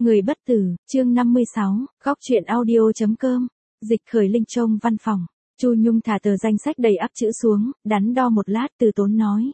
Người bất tử, chương 56, góc truyện audio.com, Dịch Khởi Linh trong văn phòng. Chu Nhung thả tờ danh sách đầy ắp chữ xuống, đắn đo một lát từ tốn nói.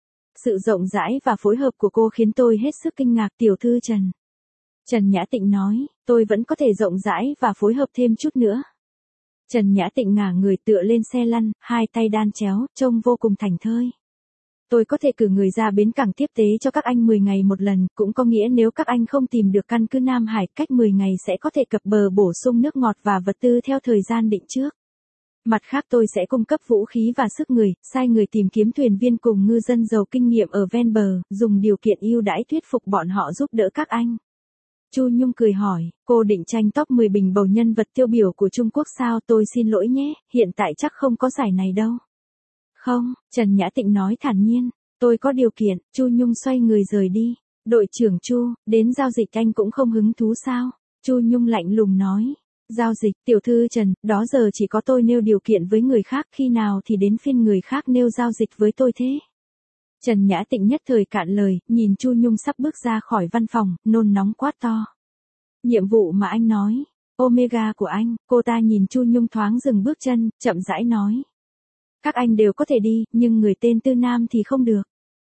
Sự rộng rãi và phối hợp của cô khiến tôi hết sức kinh ngạc. Tiểu thư Trần. Trần Nhã Tịnh nói, tôi vẫn có thể rộng rãi và phối hợp thêm chút nữa. Trần Nhã Tịnh ngả người tựa lên xe lăn, hai tay đan chéo, trông vô cùng thảnh thơi. Tôi có thể cử người ra bến cảng tiếp tế cho các anh 10 ngày một lần, cũng có nghĩa nếu các anh không tìm được căn cứ Nam Hải, cách 10 ngày sẽ có thể cập bờ bổ sung nước ngọt và vật tư theo thời gian định trước. Mặt khác tôi sẽ cung cấp vũ khí và sức người, sai người tìm kiếm thuyền viên cùng ngư dân giàu kinh nghiệm ở ven bờ, dùng điều kiện ưu đãi thuyết phục bọn họ giúp đỡ các anh. Chu Nhung cười hỏi, cô định tranh top 10 bình bầu nhân vật tiêu biểu của Trung Quốc sao? Tôi xin lỗi nhé, hiện tại chắc không có giải này đâu. Không, Trần Nhã Tịnh nói thản nhiên, tôi có điều kiện. Chu Nhung xoay người rời đi. Đội trưởng Chu, đến giao dịch anh cũng không hứng thú sao? Chu Nhung lạnh lùng nói. Giao dịch, tiểu thư Trần, đó giờ chỉ có tôi nêu điều kiện với người khác, khi nào thì đến phiên người khác nêu giao dịch với tôi thế? Trần Nhã Tịnh nhất thời cạn lời, nhìn Chu Nhung sắp bước ra khỏi văn phòng, nôn nóng quát to. Nhiệm vụ mà anh nói, Omega của anh. Cô ta nhìn Chu Nhung thoáng dừng bước chân, chậm rãi nói. Các anh đều có thể đi, nhưng người tên Tư Nam thì không được.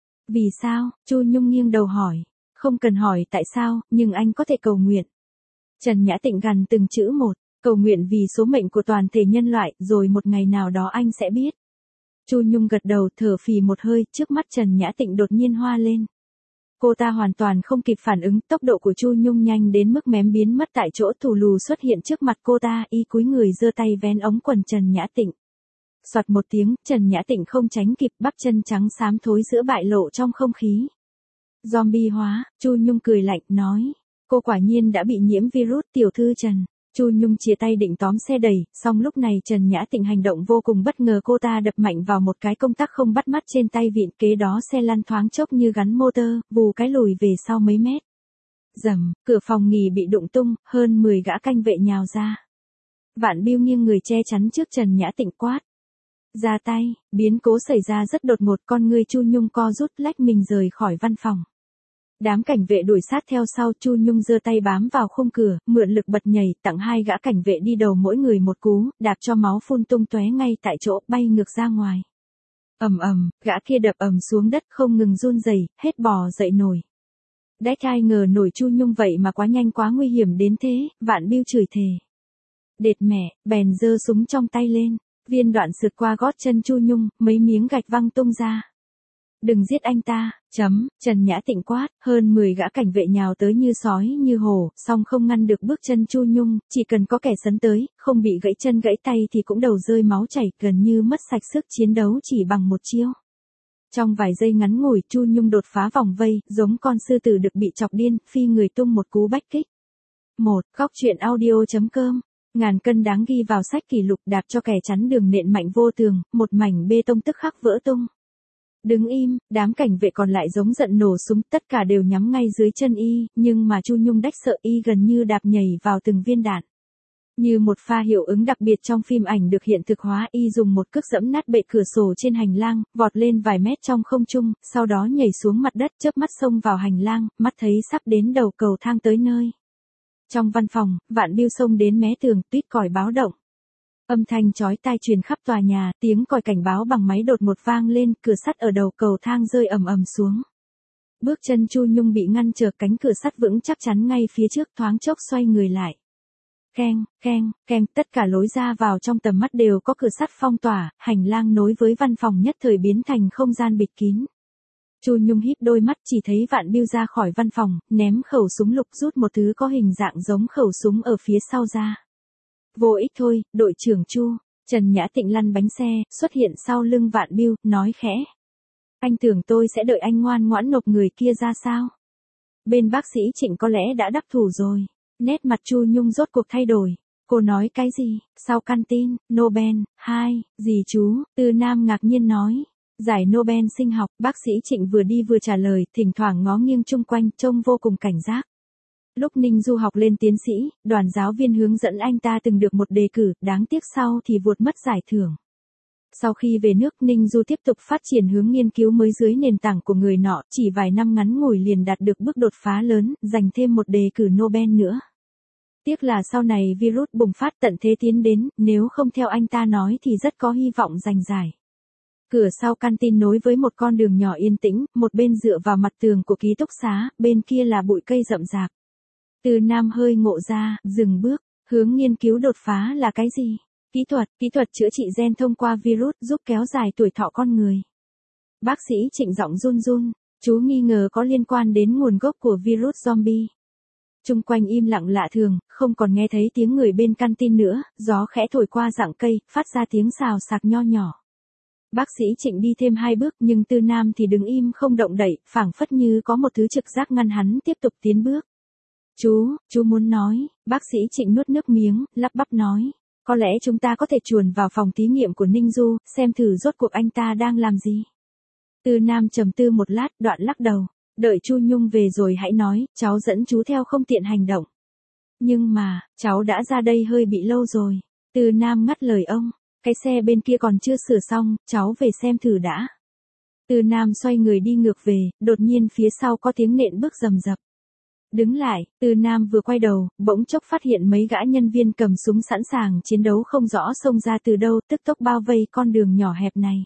Vì sao? Chu Nhung nghiêng đầu hỏi. Không cần hỏi tại sao, nhưng anh có thể cầu nguyện. Trần Nhã Tịnh gằn từng chữ một, cầu nguyện vì số mệnh của toàn thể nhân loại, rồi một ngày nào đó anh sẽ biết. Chu Nhung gật đầu, thở phì một hơi, trước mắt Trần Nhã Tịnh đột nhiên hoa lên. Cô ta hoàn toàn không kịp phản ứng, tốc độ của Chu Nhung nhanh đến mức mém biến mất tại chỗ. Thù lù xuất hiện trước mặt cô ta, y cúi người giơ tay vén ống quần Trần Nhã Tịnh. Soạt một tiếng, Trần Nhã Tịnh không tránh kịp, bắp chân trắng xám thối giữa bại lộ trong không khí. Zombie hóa. Chu Nhung cười lạnh, nói. Cô quả nhiên đã bị nhiễm virus. Tiểu thư Trần. Chu Nhung chia tay định tóm xe đẩy, song lúc này Trần Nhã Tịnh hành động vô cùng bất ngờ. Cô ta đập mạnh vào một cái công tắc không bắt mắt trên tay vịn, kế đó xe lăn thoáng chốc như gắn motor, vù cái lùi về sau mấy mét. Rầm, cửa phòng nghỉ bị đụng tung, hơn 10 gã canh vệ nhào ra. Vạn Biêu nghiêng người che chắn trước Trần Nhã Tịnh quát. Ra tay. Biến cố xảy ra rất đột ngột, con người Chu Nhung co rút lách mình rời khỏi văn phòng. Đám cảnh vệ đuổi sát theo sau. Chu Nhung giơ tay bám vào khung cửa, mượn lực bật nhảy, tặng hai gã cảnh vệ đi đầu mỗi người một cú, đạp cho máu phun tung tóe ngay tại chỗ, bay ngược ra ngoài. Ầm ầm, gã kia đập ầm xuống đất không ngừng run rẩy, hết bò dậy nổi. Đách ai ngờ nổi Chu Nhung vậy mà quá nhanh quá nguy hiểm đến thế. Vạn Biêu chửi thề. Đệt mẹ, bèn giơ súng trong tay lên. Viên đạn sượt qua gót chân Chu Nhung, mấy miếng gạch văng tung ra. Đừng giết anh ta. Trần Nhã Tịnh quát, hơn 10 gã cảnh vệ nhào tới như sói như hổ, song không ngăn được bước chân Chu Nhung, chỉ cần có kẻ sấn tới, không bị gãy chân gãy tay thì cũng đầu rơi máu chảy, gần như mất sạch sức chiến đấu chỉ bằng một chiêu. Trong vài giây ngắn ngủi, Chu Nhung đột phá vòng vây, giống con sư tử được bị chọc điên, phi người tung một cú bách kích. Góc truyện audio.com. Ngàn cân đáng ghi vào sách kỷ lục, đạp cho kẻ chắn đường nện mạnh vô tường, một mảnh bê tông tức khắc vỡ tung. Đứng im, đám cảnh vệ còn lại giống giận nổ súng, tất cả đều nhắm ngay dưới chân y, nhưng mà Chu Nhung đách sợ y gần như đạp nhảy vào từng viên đạn. Như một pha hiệu ứng đặc biệt trong phim ảnh được hiện thực hóa, y dùng một cước giẫm nát bệ cửa sổ trên hành lang, vọt lên vài mét trong không trung, sau đó nhảy xuống mặt đất, chớp mắt xông vào hành lang, mắt thấy sắp đến đầu cầu thang tới nơi. Trong văn phòng, Vạn Biêu xông đến mé tường, tuýt còi báo động. Âm thanh chói tai truyền khắp tòa nhà, tiếng còi cảnh báo bằng máy đột ngột vang lên, cửa sắt ở đầu cầu thang rơi ầm ầm xuống. Bước chân Chu Nhung bị ngăn trở, cánh cửa sắt vững chắc chắn ngay phía trước, thoáng chốc xoay người lại. Keng, keng, keng, tất cả lối ra vào trong tầm mắt đều có cửa sắt phong tỏa, hành lang nối với văn phòng nhất thời biến thành không gian bịt kín. Chu Nhung híp đôi mắt, chỉ thấy Vạn Biêu ra khỏi văn phòng, ném khẩu súng lục, rút một thứ có hình dạng giống khẩu súng ở phía sau ra. Vô ích thôi, đội trưởng Chu. Trần Nhã Tịnh lăn bánh xe, xuất hiện sau lưng Vạn Biêu, nói khẽ. Anh tưởng tôi sẽ đợi anh ngoan ngoãn nộp người kia ra sao? Bên bác sĩ Trịnh có lẽ đã đắc thủ rồi. Nét mặt Chu Nhung rốt cuộc thay đổi. Cô nói cái gì? Sau canteen, Nobel, 2, gì chú? Tư Nam ngạc nhiên nói. Giải Nobel sinh học. Bác sĩ Trịnh vừa đi vừa trả lời, thỉnh thoảng ngó nghiêng chung quanh, trông vô cùng cảnh giác. Lúc Ninh Du học lên tiến sĩ, đoàn giáo viên hướng dẫn anh ta từng được một đề cử, đáng tiếc sau thì vụt mất giải thưởng. Sau khi về nước, Ninh Du tiếp tục phát triển hướng nghiên cứu mới dưới nền tảng của người nọ, chỉ vài năm ngắn ngủi liền đạt được bước đột phá lớn, giành thêm một đề cử Nobel nữa. Tiếc là sau này virus bùng phát tận thế tiến đến, nếu không theo anh ta nói thì rất có hy vọng giành giải. Cửa sau canteen nối với một con đường nhỏ yên tĩnh, một bên dựa vào mặt tường của ký túc xá, bên kia là bụi cây rậm rạp. Từ Nam hơi ngộ ra, dừng bước, hướng nghiên cứu đột phá là cái gì? Kỹ thuật chữa trị gen thông qua virus giúp kéo dài tuổi thọ con người. Bác sĩ Trịnh giọng run run, chú nghi ngờ có liên quan đến nguồn gốc của virus zombie. Chung quanh im lặng lạ thường, không còn nghe thấy tiếng người bên canteen nữa, gió khẽ thổi qua rặng cây, phát ra tiếng xào xạc nho nhỏ. Bác sĩ Trịnh đi thêm 2 bước nhưng Tư Nam thì đứng im không động đậy, phảng phất như có một thứ trực giác ngăn hắn tiếp tục tiến bước. Chú muốn nói, bác sĩ Trịnh nuốt nước miếng, lắp bắp nói. Có lẽ chúng ta có thể chuồn vào phòng thí nghiệm của Ninh Du, xem thử rốt cuộc anh ta đang làm gì. Tư Nam trầm tư một lát, đoạn lắc đầu. Đợi Chu Nhung về rồi hãy nói, cháu dẫn chú theo không tiện hành động. Nhưng mà, cháu đã ra đây hơi bị lâu rồi. Tư Nam ngắt lời ông. Cái xe bên kia còn chưa sửa xong, cháu về xem thử đã. Tư Nam xoay người đi ngược về, đột nhiên phía sau có tiếng nện bước rầm rập. Đứng lại, Tư Nam vừa quay đầu, bỗng chốc phát hiện mấy gã nhân viên cầm súng sẵn sàng chiến đấu không rõ xông ra từ đâu, tức tốc bao vây con đường nhỏ hẹp này.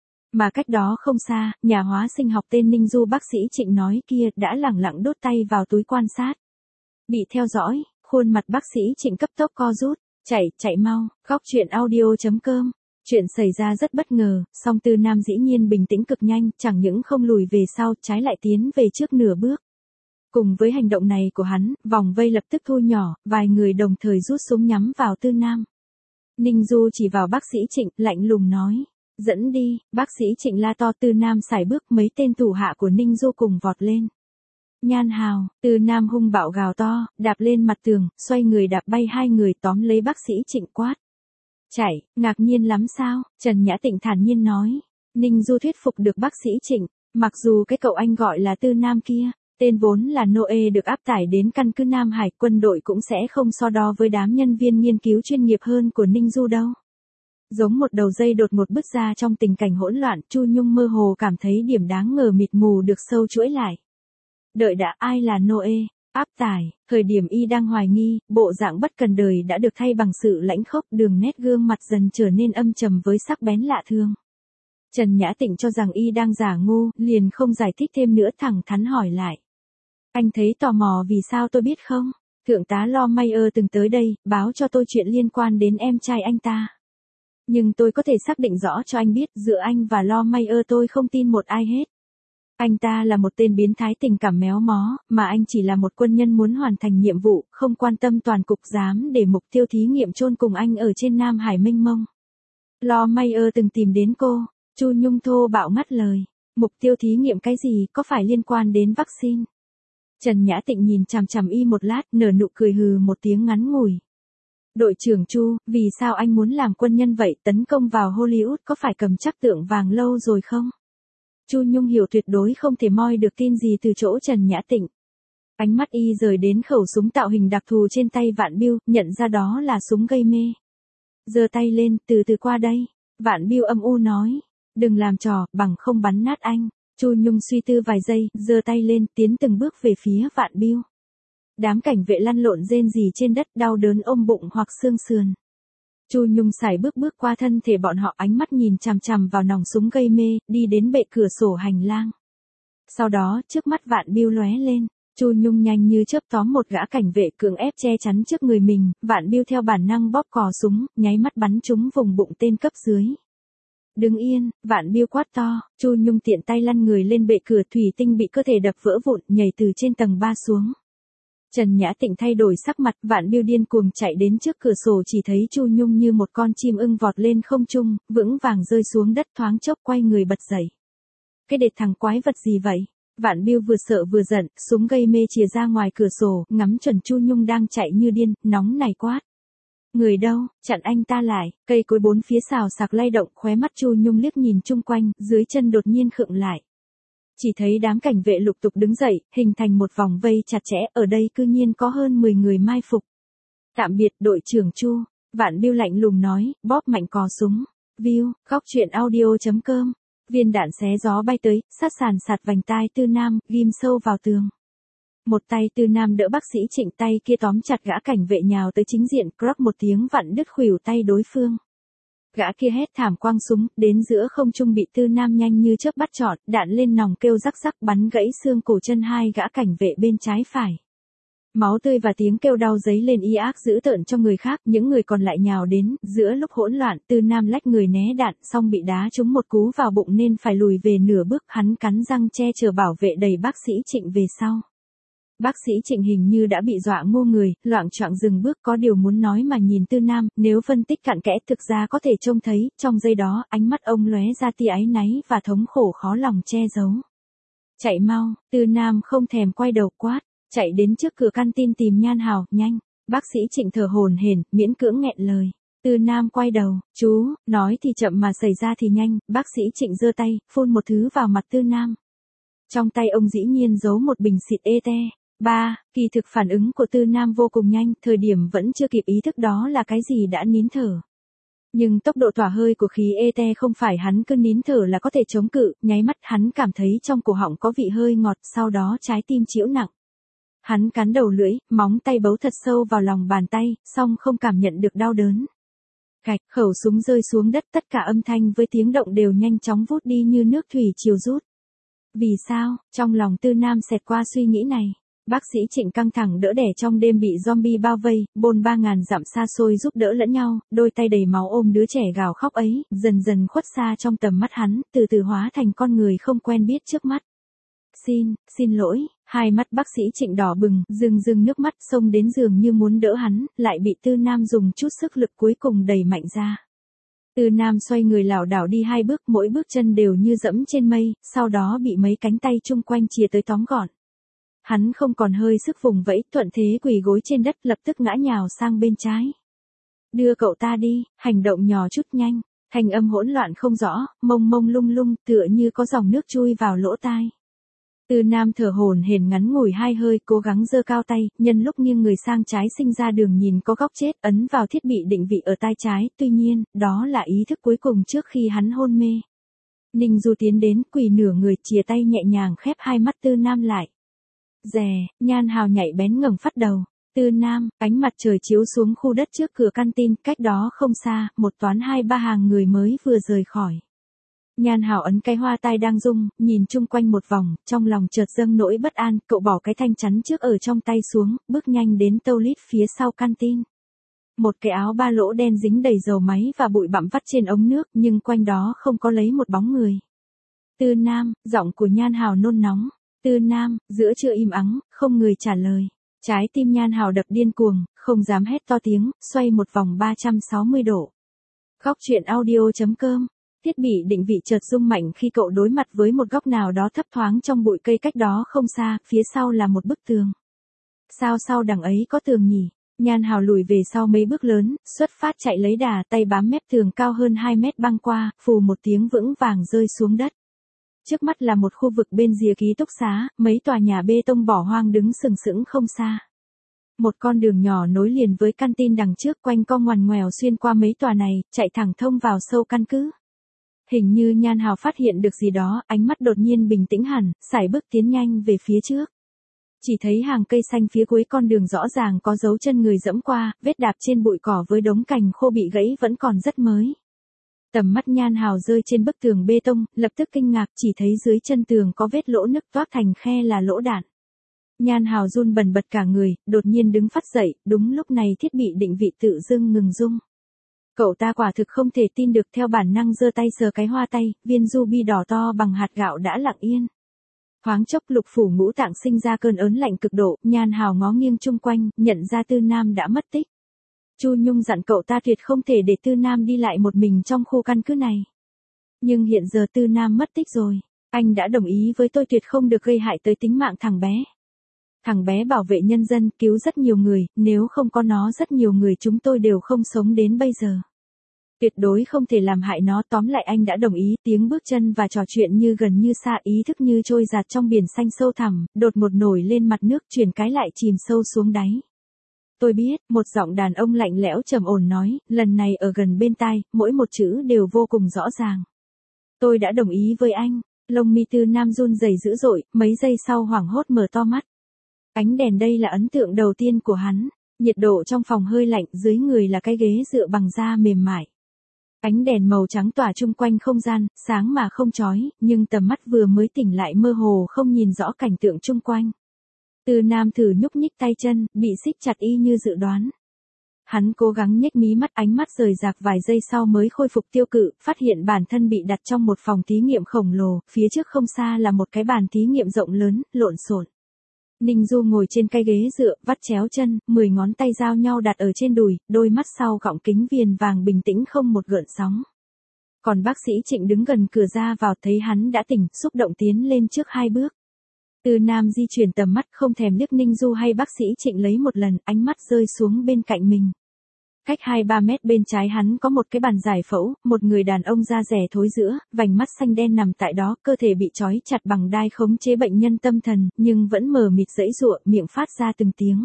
Mà cách đó không xa, nhà hóa sinh học tên Ninh Du bác sĩ Trịnh nói kia đã lẳng lặng đốt tay vào túi quan sát. Bị theo dõi, khuôn mặt bác sĩ Trịnh cấp tốc co rút, chạy mau, góc chuyện audio.com. Chuyện xảy ra rất bất ngờ, song Tư Nam dĩ nhiên bình tĩnh cực nhanh, chẳng những không lùi về sau, trái lại tiến về trước nửa bước. Cùng với hành động này của hắn, vòng vây lập tức thu nhỏ, vài người đồng thời rút súng nhắm vào Tư Nam. Ninh Du chỉ vào bác sĩ Trịnh, lạnh lùng nói. Dẫn đi, bác sĩ Trịnh la to. Tư Nam sải bước, mấy tên thủ hạ của Ninh Du cùng vọt lên. Nhan Hào, Tư Nam hung bạo gào to, đạp lên mặt tường, xoay người đạp bay 2 người tóm lấy bác sĩ Trịnh quát. Chạy, ngạc nhiên lắm sao? Trần Nhã Tịnh thản nhiên nói. Ninh Du thuyết phục được bác sĩ Trịnh, mặc dù cái cậu anh gọi là Tư Nam kia, tên vốn là Noe được áp tải đến căn cứ Nam Hải, quân đội cũng sẽ không so đo với đám nhân viên nghiên cứu chuyên nghiệp hơn của Ninh Du đâu. Giống một đầu dây đột ngột bứt ra trong tình cảnh hỗn loạn, Chu Nhung mơ hồ cảm thấy điểm đáng ngờ mịt mù được sâu chuỗi lại. Đợi đã, ai là Noe? Áp tải, thời điểm y đang hoài nghi, bộ dạng bất cần đời đã được thay bằng sự lãnh khốc, đường nét gương mặt dần trở nên âm trầm với sắc bén lạ thường. Trần Nhã Tịnh cho rằng y đang giả ngu, liền không giải thích thêm nữa, thẳng thắn hỏi lại. Anh thấy tò mò vì sao tôi biết không? Thượng tá Lo Mayer từng tới đây, báo cho tôi chuyện liên quan đến em trai anh ta. Nhưng tôi có thể xác định rõ cho anh biết, giữa anh và Lo Mayer tôi không tin một ai hết. Anh ta là một tên biến thái tình cảm méo mó, mà anh chỉ là một quân nhân muốn hoàn thành nhiệm vụ, không quan tâm toàn cục, dám để mục tiêu thí nghiệm chôn cùng anh ở trên Nam Hải mênh mông. Lo Mayer từng tìm đến cô, Chu Nhung thô bạo ngắt lời. Mục tiêu thí nghiệm cái gì, có phải liên quan đến vaccine? Trần Nhã Tịnh nhìn chằm chằm y một lát, nở nụ cười hừ một tiếng ngắn ngủi. Đội trưởng Chu, vì sao anh muốn làm quân nhân vậy, tấn công vào Hollywood có phải cầm chắc tượng vàng lâu rồi không? Chu Nhung hiểu tuyệt đối không thể moi được tin gì từ chỗ Trần Nhã Tịnh. Ánh mắt y rời đến khẩu súng tạo hình đặc thù trên tay Vạn Biêu, nhận ra đó là súng gây mê. Giơ tay lên, từ từ qua đây. Vạn Biêu âm u nói. Đừng làm trò, bằng không bắn nát anh. Chu Nhung suy tư vài giây, giơ tay lên, tiến từng bước về phía Vạn Biêu. Đám cảnh vệ lăn lộn rên rỉ trên đất, đau đớn ôm bụng hoặc xương sườn. Chu Nhung sải bước qua thân thể bọn họ, ánh mắt nhìn chằm chằm vào nòng súng gây mê, đi đến bệ cửa sổ hành lang. Sau đó, trước mắt Vạn Biêu lóe lên, Chu Nhung nhanh như chớp tóm một gã cảnh vệ cưỡng ép che chắn trước người mình, Vạn Biêu theo bản năng bóp cò súng, nháy mắt bắn trúng vùng bụng tên cấp dưới. Đứng yên, Vạn Biêu quát to. Chu Nhung tiện tay lăn người lên bệ cửa, thủy tinh bị cơ thể đập vỡ vụn, nhảy từ trên tầng 3 xuống. Trần Nhã Tịnh thay đổi sắc mặt, Vạn Biêu điên cuồng chạy đến trước cửa sổ, chỉ thấy Chu Nhung như một con chim ưng vọt lên không trung, vững vàng rơi xuống đất, thoáng chốc quay người bật dậy. Cái đệt thằng quái vật gì vậy? Vạn Biêu vừa sợ vừa giận, súng gây mê chìa ra ngoài cửa sổ, ngắm chuẩn Chu Nhung đang chạy như điên, nóng này quát. Người đâu, chặn anh ta lại. Cây cối bốn phía xào xạc lay động, khóe mắt Chu Nhung liếc nhìn chung quanh, dưới chân đột nhiên khựng lại. Chỉ thấy đám cảnh vệ lục tục đứng dậy, hình thành một vòng vây chặt chẽ, ở đây cư nhiên có hơn 10 người mai phục. Tạm biệt đội trưởng Chu, Vạn Biêu lạnh lùng nói, bóp mạnh cò súng. View, góc truyện audio.com. Viên đạn xé gió bay tới, sát sàn sạt vành tai Tư Nam, ghim sâu vào tường. Một tay Tư Nam đỡ bác sĩ Trịnh, tay kia tóm chặt gã cảnh vệ nhào tới chính diện, crop một tiếng vặn đứt khuỷu tay đối phương. Gã kia hét thảm quang súng, đến giữa không trung bị Tư Nam nhanh như chớp bắt trọn, đạn lên nòng kêu rắc rắc bắn gãy xương cổ chân hai gã cảnh vệ bên trái phải. Máu tươi và tiếng kêu đau dấy lên y ác dữ tợn cho người khác, những người còn lại nhào đến, giữa lúc hỗn loạn, Tư Nam lách người né đạn, xong bị đá trúng một cú vào bụng nên phải lùi về nửa bước, hắn cắn răng che chở bảo vệ đẩy bác sĩ Trịnh về sau. Bác sĩ Trịnh hình như đã bị dọa ngu người, loạng choạng dừng bước, có điều muốn nói mà nhìn Tư Nam, nếu phân tích cặn kẽ thực ra có thể trông thấy, trong giây đó, ánh mắt ông lóe ra tia áy náy và thống khổ khó lòng che giấu. Chạy mau, Tư Nam không thèm quay đầu quát, chạy đến trước cửa canteen tìm Nhan Hào, nhanh. Bác sĩ Trịnh thở hổn hển, miễn cưỡng nghẹn lời. Tư Nam quay đầu, chú, nói thì chậm mà xảy ra thì nhanh, bác sĩ Trịnh giơ tay, phun một thứ vào mặt Tư Nam. Trong tay ông dĩ nhiên giấu một bình xịt ete. Kỳ thực phản ứng của Tư Nam vô cùng nhanh, thời điểm vẫn chưa kịp ý thức đó là cái gì đã nín thở. Nhưng tốc độ tỏa hơi của khí ete không phải hắn cứ nín thở là có thể chống cự, nháy mắt hắn cảm thấy trong cổ họng có vị hơi ngọt, sau đó trái tim chĩu nặng. Hắn cắn đầu lưỡi, móng tay bấu thật sâu vào lòng bàn tay, song không cảm nhận được đau đớn. Gạch, khẩu súng rơi xuống đất, tất cả âm thanh với tiếng động đều nhanh chóng vút đi như nước thủy chiều rút. Vì sao? Trong lòng Tư Nam xẹt qua suy nghĩ này. Bác sĩ Trịnh căng thẳng đỡ đẻ trong đêm bị zombie bao vây, bôn 3000 dặm xa xôi giúp đỡ lẫn nhau, đôi tay đầy máu ôm đứa trẻ gào khóc ấy, dần dần khuất xa trong tầm mắt hắn, từ từ hóa thành con người không quen biết trước mắt. Xin lỗi, hai mắt bác sĩ Trịnh đỏ bừng, rưng nước mắt xông đến giường như muốn đỡ hắn, lại bị Tư Nam dùng chút sức lực cuối cùng đẩy mạnh ra. Tư Nam xoay người lảo đảo đi 2 bước, mỗi bước chân đều như dẫm trên mây, sau đó bị mấy cánh tay chung quanh chìa tới tóm gọn. Hắn không còn hơi sức vùng vẫy, thuận thế quỳ gối trên đất, lập tức ngã nhào sang bên trái. Đưa cậu ta đi, hành động nhỏ chút nhanh, thanh âm hỗn loạn không rõ, mông lung lung, tựa như có dòng nước chui vào lỗ tai. Tư Nam thở hổn hển ngắn ngủi 2 hơi, cố gắng giơ cao tay, nhân lúc nghiêng người sang trái sinh ra đường nhìn có góc chết, ấn vào thiết bị định vị ở tai trái, tuy nhiên, đó là ý thức cuối cùng trước khi hắn hôn mê. Ninh Du tiến đến, quỳ nửa người, chìa tay nhẹ nhàng khép hai mắt Tư Nam lại. Nhan Hào nhạy bén ngẩng phát đầu. Tư Nam, ánh mặt trời chiếu xuống khu đất trước cửa canteen, cách đó không xa, một toán 2-3 hàng người mới vừa rời khỏi. Nhan Hào ấn cái hoa tai đang rung, nhìn chung quanh một vòng, trong lòng chợt dâng nỗi bất an, cậu bỏ cái thanh chắn trước ở trong tay xuống, bước nhanh đến toilet phía sau canteen. Một cái áo ba lỗ đen dính đầy dầu máy và bụi bặm vắt trên ống nước, nhưng quanh đó không có lấy một bóng người. Tư Nam, giọng của Nhan Hào nôn nóng. Tư Nam, giữa trưa im ắng, không người trả lời. Trái tim Nhan Hào đập điên cuồng, không dám hét to tiếng, xoay một vòng 360 độ. Góc truyện audio.com. Thiết bị định vị chợt rung mạnh khi cậu đối mặt với một góc nào đó thấp thoáng trong bụi cây cách đó không xa, phía sau là một bức tường. Sao sau đằng ấy có tường nhỉ? Nhan Hào lùi về sau mấy bước lớn, xuất phát chạy lấy đà, tay bám mép tường cao hơn 2 mét băng qua, phù một tiếng vững vàng rơi xuống đất. Trước mắt là một khu vực bên rìa ký túc xá, mấy tòa nhà bê tông bỏ hoang đứng sừng sững không xa. Một con đường nhỏ nối liền với canteen đằng trước, quanh co ngoằn ngoèo xuyên qua mấy tòa này, chạy thẳng thông vào sâu căn cứ. Hình như Nhan Hào phát hiện được gì đó, ánh mắt đột nhiên bình tĩnh hẳn, sải bước tiến nhanh về phía trước. Chỉ thấy hàng cây xanh phía cuối con đường rõ ràng có dấu chân người dẫm qua, vết đạp trên bụi cỏ với đống cành khô bị gãy vẫn còn rất mới. Tầm mắt Nhan Hào rơi trên bức tường bê tông, lập tức kinh ngạc, chỉ thấy dưới chân tường có vết lỗ nứt toát thành khe là lỗ đạn. Nhan Hào run bần bật cả người, đột nhiên đứng phắt dậy, đúng lúc này thiết bị định vị tự dưng ngừng rung. Cậu ta quả thực không thể tin được, theo bản năng giơ tay sờ cái hoa tay, viên ruby đỏ to bằng hạt gạo đã lặng yên. Thoáng chốc lục phủ ngũ tạng sinh ra cơn ớn lạnh cực độ, Nhan Hào ngó nghiêng chung quanh, nhận ra Tư Nam đã mất tích. Chu Nhung dặn cậu ta tuyệt không thể để Tư Nam đi lại một mình trong khu căn cứ này. Nhưng hiện giờ Tư Nam mất tích rồi. Anh đã đồng ý với tôi tuyệt không được gây hại tới tính mạng thằng bé. Thằng bé bảo vệ nhân dân, cứu rất nhiều người, nếu không có nó rất nhiều người chúng tôi đều không sống đến bây giờ. Tuyệt đối không thể làm hại nó, tóm lại anh đã đồng ý. Tiếng bước chân và trò chuyện như gần như xa, ý thức như trôi dạt trong biển xanh sâu thẳm, đột ngột nổi lên mặt nước, chuyển cái lại chìm sâu xuống đáy. tôi biết, một giọng đàn ông lạnh lẽo trầm ổn nói, lần này ở gần bên tai, mỗi một chữ đều vô cùng rõ ràng. Tôi đã đồng ý với anh. Lông mi Tư Nam run rẩy dữ dội, mấy giây sau hoảng hốt mở to mắt. Ánh đèn đây là ấn tượng đầu tiên của hắn. Nhiệt độ trong phòng hơi lạnh, dưới người là cái ghế dựa bằng da mềm mại. Ánh đèn màu trắng tỏa chung quanh không gian, sáng mà không chói, nhưng tầm mắt vừa mới tỉnh lại mơ hồ không nhìn rõ cảnh tượng chung quanh. Tư Nam thử nhúc nhích tay chân, bị xích chặt y như dự đoán. Hắn cố gắng nhếch mí mắt, ánh mắt rời rạc vài giây sau mới khôi phục tiêu cự, phát hiện bản thân bị đặt trong một phòng thí nghiệm khổng lồ, phía trước không xa là một cái bàn thí nghiệm rộng lớn, lộn xộn. Ninh Du ngồi trên cái ghế dựa, vắt chéo chân, 10 ngón tay giao nhau đặt ở trên đùi, đôi mắt sau gọng kính viền vàng bình tĩnh không một gợn sóng. Còn bác sĩ Trịnh đứng gần cửa ra vào thấy hắn đã tỉnh, xúc động tiến lên trước 2 bước. Tư Nam di chuyển tầm mắt không thèm liếc Ninh Du hay bác sĩ Trịnh lấy một lần, ánh mắt rơi xuống bên cạnh mình. Cách 2-3 mét bên trái hắn có một cái bàn giải phẫu, một người đàn ông da rẻ thối rữa, vành mắt xanh đen nằm tại đó, cơ thể bị trói chặt bằng đai khống chế bệnh nhân tâm thần, nhưng vẫn mờ mịt giãy giụa, miệng phát ra từng tiếng.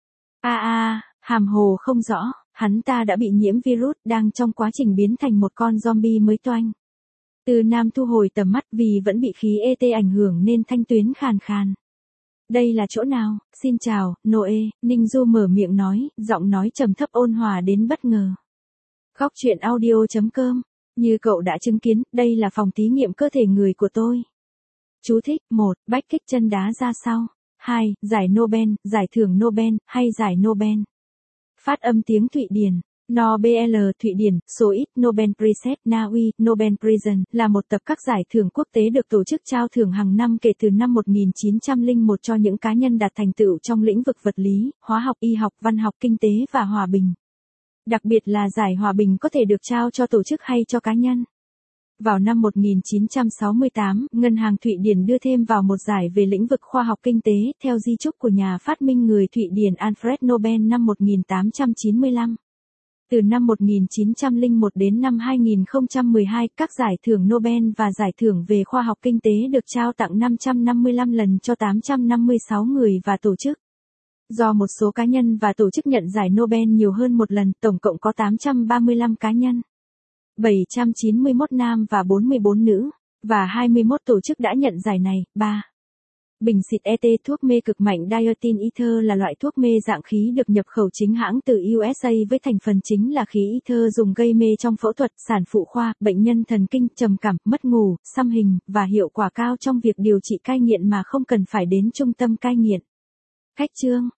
Hàm hồ không rõ, hắn ta đã bị nhiễm virus, đang trong quá trình biến thành một con zombie mới toanh. Tư Nam thu hồi tầm mắt vì vẫn bị khí ET ảnh hưởng nên thanh tuyến khàn khàn. Đây là chỗ nào? Xin chào, Noe, Ninh Du mở miệng nói, giọng nói trầm thấp ôn hòa đến bất ngờ. Góc truyện audio.com, như cậu đã chứng kiến, đây là phòng thí nghiệm cơ thể người của tôi. Chú thích, 1. Bách kích chân đá ra sau. 2. Giải Nobel, giải thưởng Nobel, hay giải Nobel. Phát âm tiếng Thụy Điển. Nobel, Thụy Điển, số ít, Nobel Prize, Na Uy, Nobel Prize, là một tập các giải thưởng quốc tế được tổ chức trao thưởng hàng năm kể từ năm 1901 cho những cá nhân đạt thành tựu trong lĩnh vực vật lý, hóa học, y học, văn học, kinh tế và hòa bình. Đặc biệt là giải hòa bình có thể được trao cho tổ chức hay cho cá nhân. Vào năm 1968, Ngân hàng Thụy Điển đưa thêm vào một giải về lĩnh vực khoa học kinh tế, theo di chúc của nhà phát minh người Thụy Điển Alfred Nobel năm 1895. Từ năm 1901 đến năm 2012, các giải thưởng Nobel và giải thưởng về khoa học kinh tế được trao tặng 555 lần cho 856 người và tổ chức. Do một số cá nhân và tổ chức nhận giải Nobel nhiều hơn một lần, tổng cộng có 835 cá nhân, 791 nam và 44 nữ, và 21 tổ chức đã nhận giải này. 3. Bình xịt ET thuốc mê cực mạnh Diotin Ether là loại thuốc mê dạng khí được nhập khẩu chính hãng từ USA với thành phần chính là khí ether dùng gây mê trong phẫu thuật, sản phụ khoa, bệnh nhân thần kinh, trầm cảm, mất ngủ, xăm hình, và hiệu quả cao trong việc điều trị cai nghiện mà không cần phải đến trung tâm cai nghiện. Khách chương